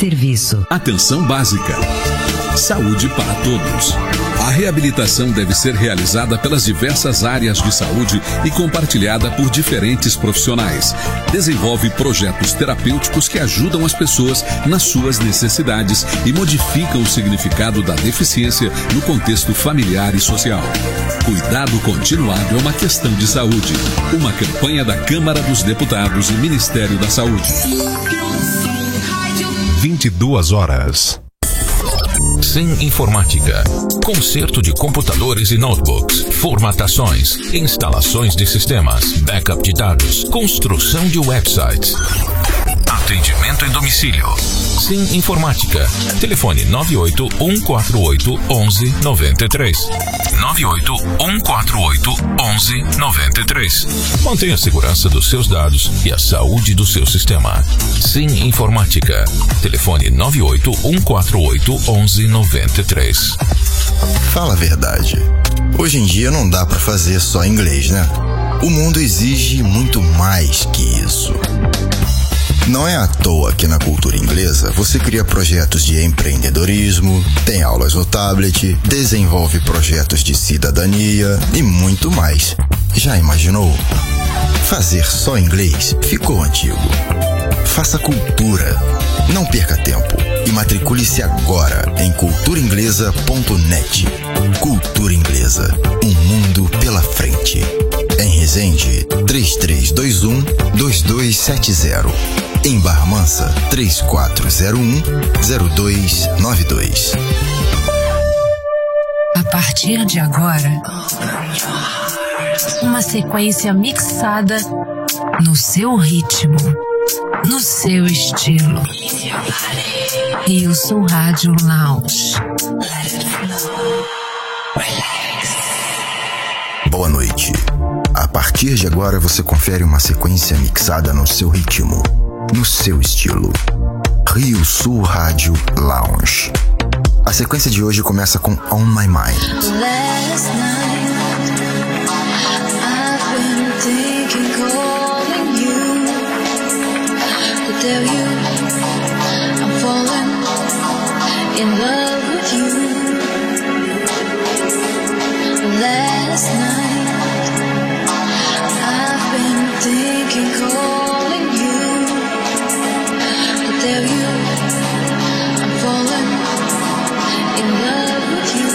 Serviço. Atenção básica. Saúde para todos. A reabilitação deve ser realizada pelas diversas áreas de saúde e compartilhada por diferentes profissionais. Desenvolve projetos terapêuticos que ajudam as pessoas nas suas necessidades e modificam o significado da deficiência no contexto familiar e social. Cuidado continuado é uma questão de saúde. Uma campanha da Câmara dos Deputados e Ministério da Saúde. 22 horas. Sim Informática. Conserto de computadores e notebooks, formatações, instalações de sistemas, backup de dados, construção de websites. Atendimento em domicílio. Sim Informática. Telefone 981481193. 981481193. Mantenha a segurança dos seus dados e a saúde do seu sistema. Sim Informática. Telefone 981481193. Fala a verdade. Hoje em dia não dá pra fazer só inglês, né? O mundo exige muito mais que isso. Não é à toa que na cultura inglesa você cria projetos de empreendedorismo, tem aulas no tablet, desenvolve projetos de cidadania e muito mais. Já imaginou? Fazer só inglês ficou antigo. Faça cultura. Não perca tempo e matricule-se agora em culturainglesa.net. Cultura Inglesa, um mundo pela frente. Em Resende, 3321-2270. Em Barra Mansa, 3401-0292. A partir de agora, uma sequência mixada no seu ritmo, no seu estilo. Eu sou Rádio Lounge. Boa noite. A partir de agora você confere uma sequência mixada no seu ritmo, no seu estilo. Rio Sul Rádio Lounge. A sequência de hoje começa com On My Mind. Last night, I've been thinking, calling you to tell you I'm falling in love with you. Last night, I've been thinking, calling you to tell you I'm falling in love with you.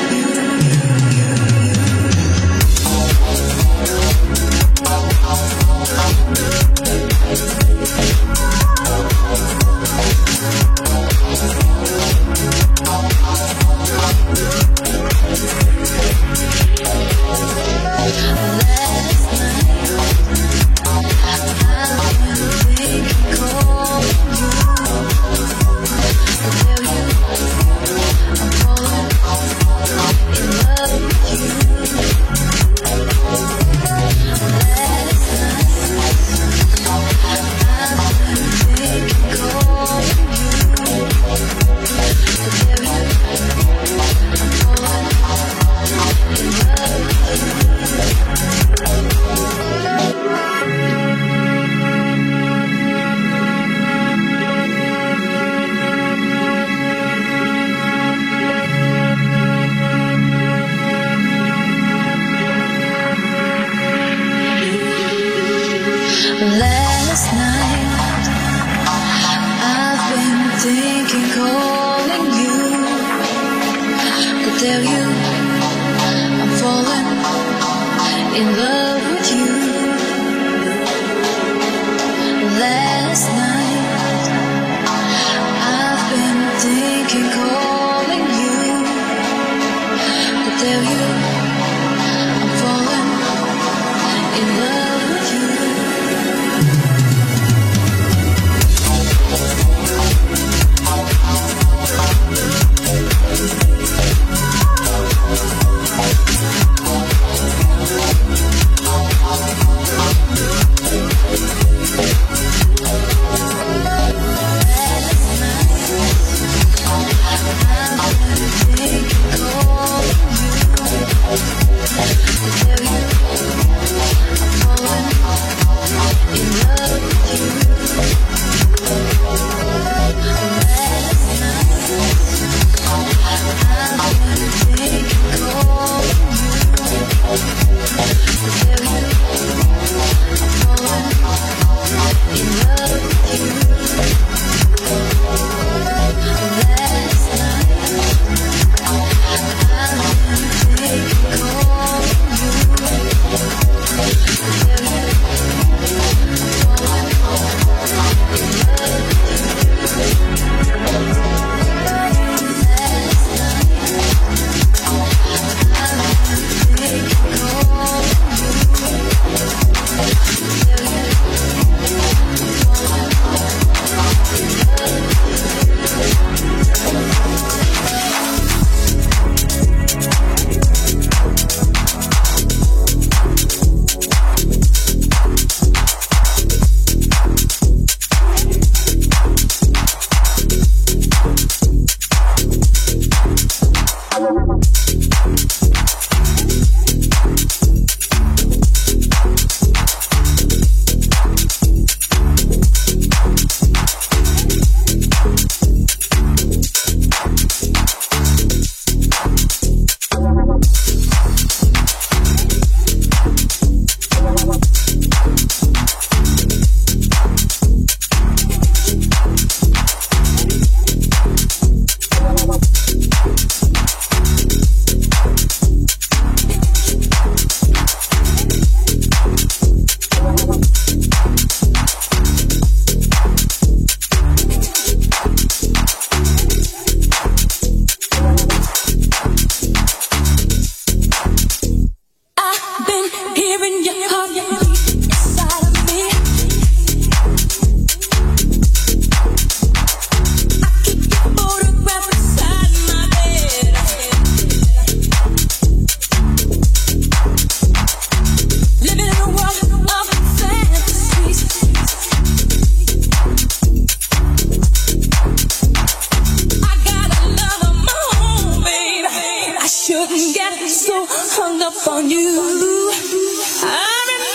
Last night, I've been thinking, calling you to tell you I'm falling in love with you. Last night, I've been thinking, calling you to tell you I'm falling in love with you. hearing your heartbeat inside of me. I keep your photograph beside my bed. Living in a world of fantasies. I got a love of my own, baby. I shouldn't get so hung up on you. I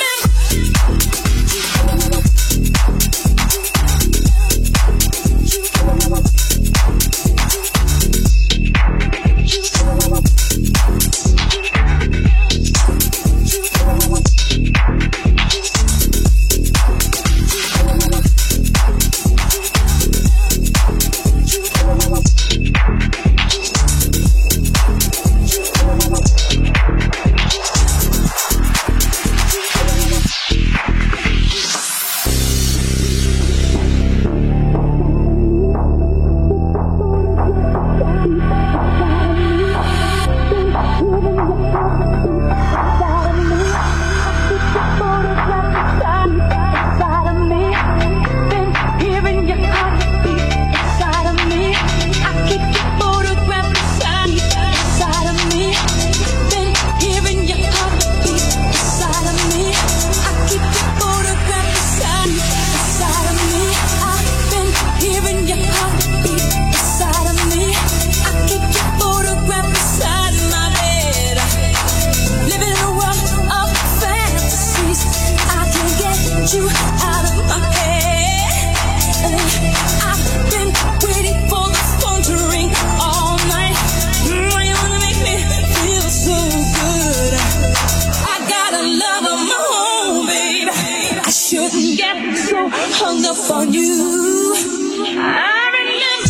you out of my head. I've been waiting for the phone to ring all night. You wanna make me feel so good. I got a love of my own, baby. I shouldn't get so hung up on you. I remember.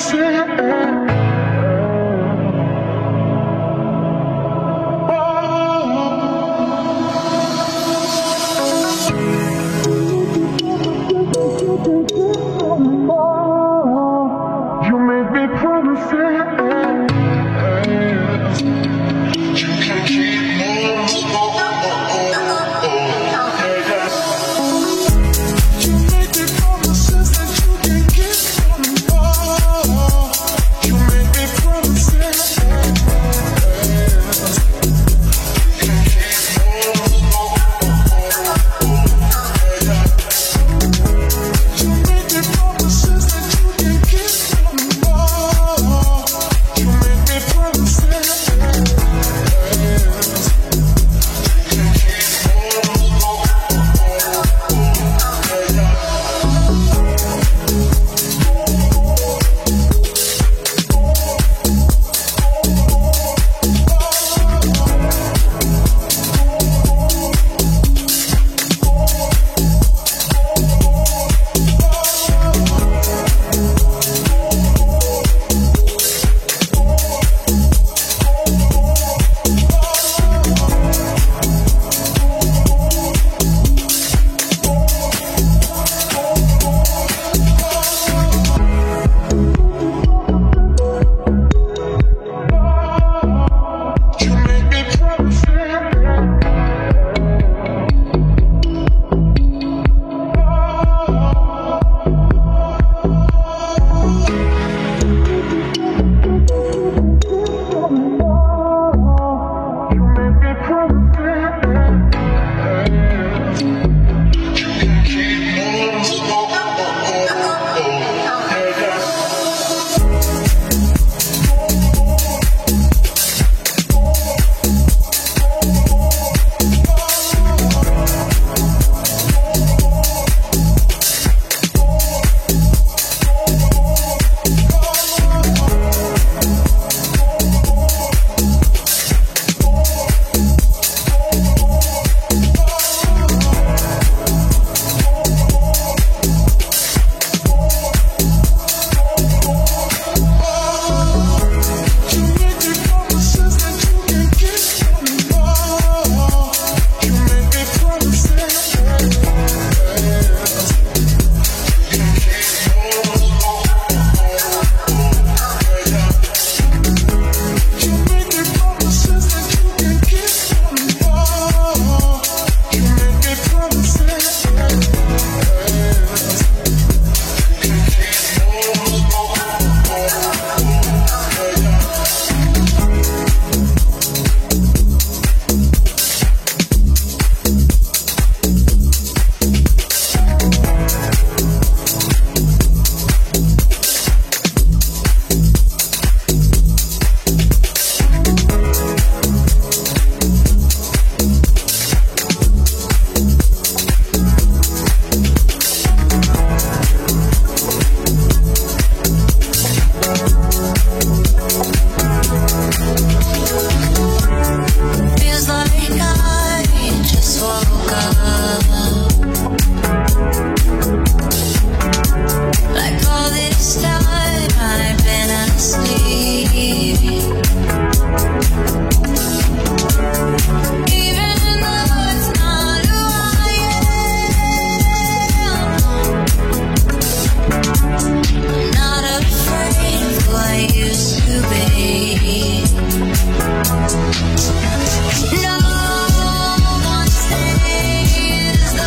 No one stays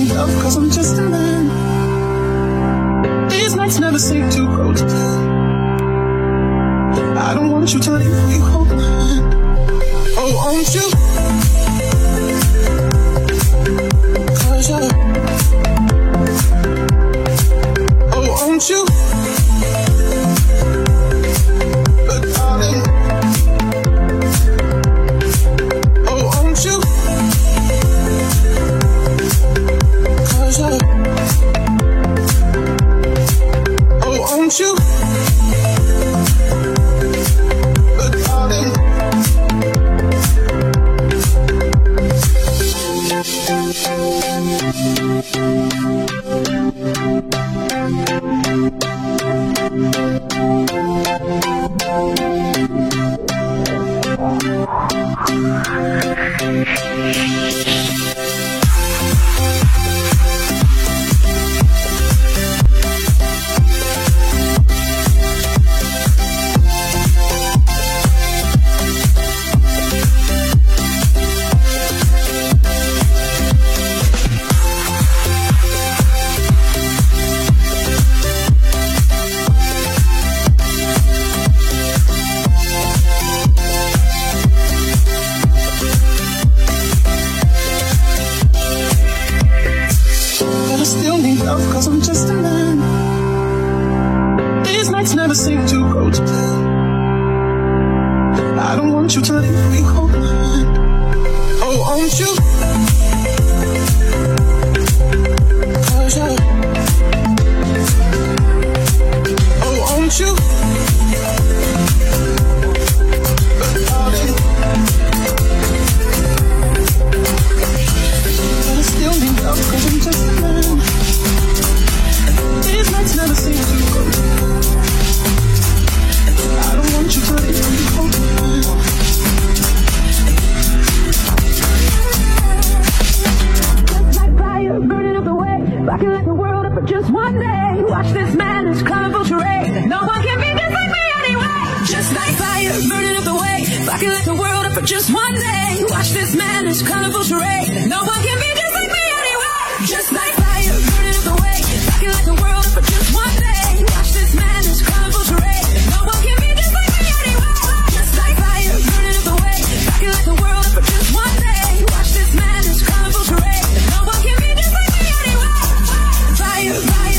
need love cause I'm just a man. These nights never seem to go to plan. I don't want you to leave me hold my hand. Oh, won't you? Cause you're... Oh, won't you? But darling, oh, won't you? Cause you're... Oh, won't you? But darling, cause I'm just a man. These nights never seem to go to plan. I don't want you to leave me hold my hand. Oh, won't you? Cause you're... Oh, won't you? But darling, but I still need love cause I'm just a man. These nights never seem to go. I don't want you to leave me hold my hand. Just like fire burning up the way, I can light the world up for just one day. Watch this madness, colorful charade. No one can be just like me anyway. Just like fire burning up the way, I can light the world up for just one day. Watch this madness, colorful charade. No one can be just like me anyway. Just like fire burning up the way, I can light the world up for just one day. Watch this madness, colorful charade. No one can be just like me anyway. Just like fire burning up the way, I can light the world up for just one day. Watch this madness, colorful charade. No one can be just like me anyway. Fire, fire.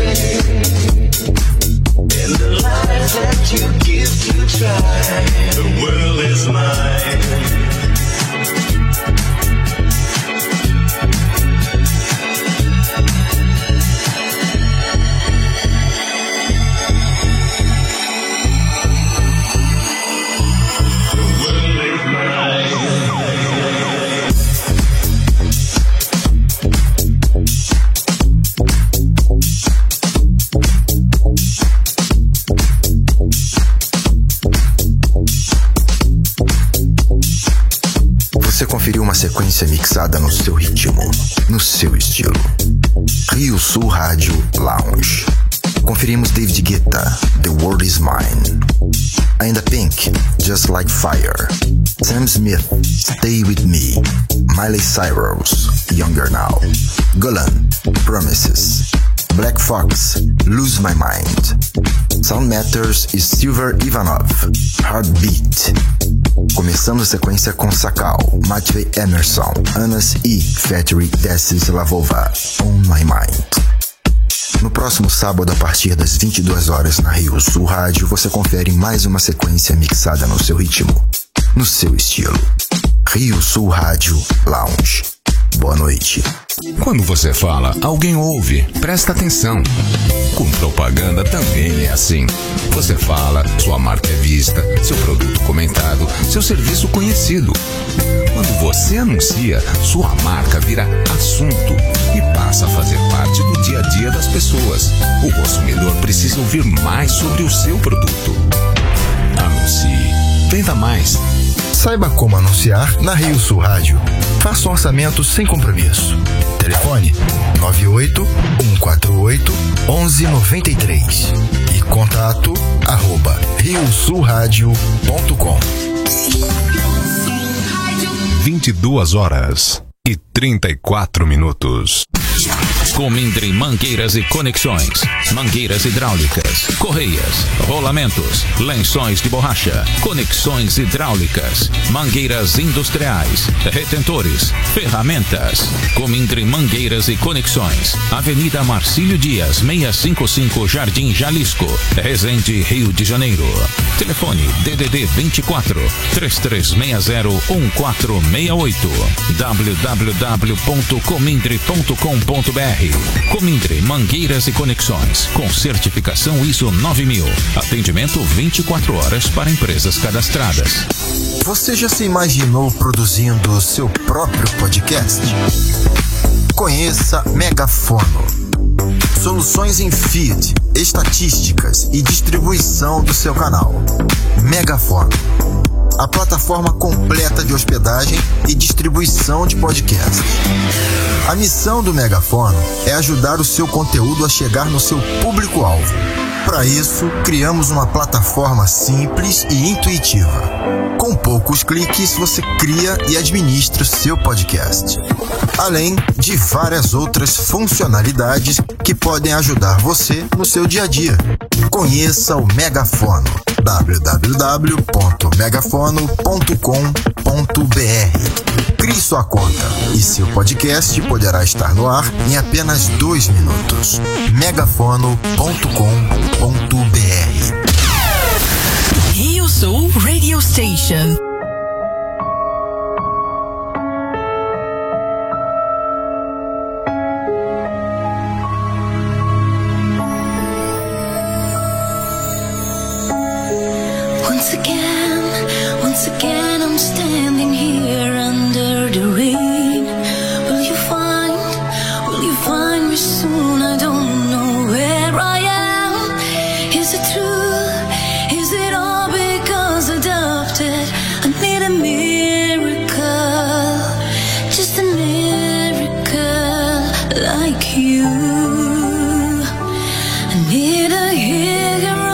everything in the life that you give to try. The world is mine. Você conferiu uma sequência mixada no seu ritmo, no seu estilo. Rio Sul Rádio Lounge. Conferimos David Guetta, The World Is Mine. Ainda Pink, Just Like Fire. Sam Smith, Stay With Me. Miley Cyrus, Younger Now. Golan, Promises. Black Fox, Lose My Mind. Sound Matters e Silver Ivanov, Heartbeat. Começamos a sequência com Sakal, Matvey Emerson, Anas E, Factory Desses Lavova, On My Mind. No próximo sábado, a partir das 22 horas na Rio Sul Rádio, você confere mais uma sequência mixada no seu ritmo, no seu estilo. Rio Sul Rádio Lounge. Boa noite. Quando você fala, alguém ouve, presta atenção. Com propaganda também é assim. Você fala, sua marca é vista, seu produto comentado, seu serviço conhecido. Quando você anuncia, sua marca vira assunto e passa a fazer parte do dia a dia das pessoas. O consumidor precisa ouvir mais sobre o seu produto. Anuncie. Venda mais. Saiba como anunciar na Rio Sul Rádio. Faça um orçamento sem compromisso. Telefone 98-148-1193 e contato @riosulradio.com. 22h34. Comindre Mangueiras e Conexões, mangueiras hidráulicas, correias, rolamentos, lençóis de borracha, conexões hidráulicas, mangueiras industriais, retentores, ferramentas. Comindre Mangueiras e Conexões, Avenida Marcílio Dias, 655 Jardim Jalisco, Resende, Rio de Janeiro. Telefone DDD 24 3360 1468 www.comindre.com.br. Comindre Mangueiras e Conexões, com certificação ISO 9000. Atendimento 24 horas para empresas cadastradas. Você já se imaginou produzindo seu próprio podcast? Conheça Megafono. Soluções em feed, estatísticas e distribuição do seu canal. Megafono, a plataforma completa de hospedagem e distribuição de podcasts. A missão do Megafono é ajudar o seu conteúdo a chegar no seu público-alvo. Para isso, criamos uma plataforma simples e intuitiva. Com poucos cliques, você cria e administra o seu podcast, além de várias outras funcionalidades que podem ajudar você no seu dia a dia. Conheça o Megafono. www.megafono.com.br. Crie sua conta e seu podcast poderá estar no ar em apenas 2 minutos. megafono.com.br. Rio Sul Radio Station. Once again I'm standing here under the rain. Will you find me soon? I don't know where I am. Is it true? Is it all because I doubted? I need a miracle, just a miracle like you. I need a hero.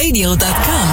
radio.com.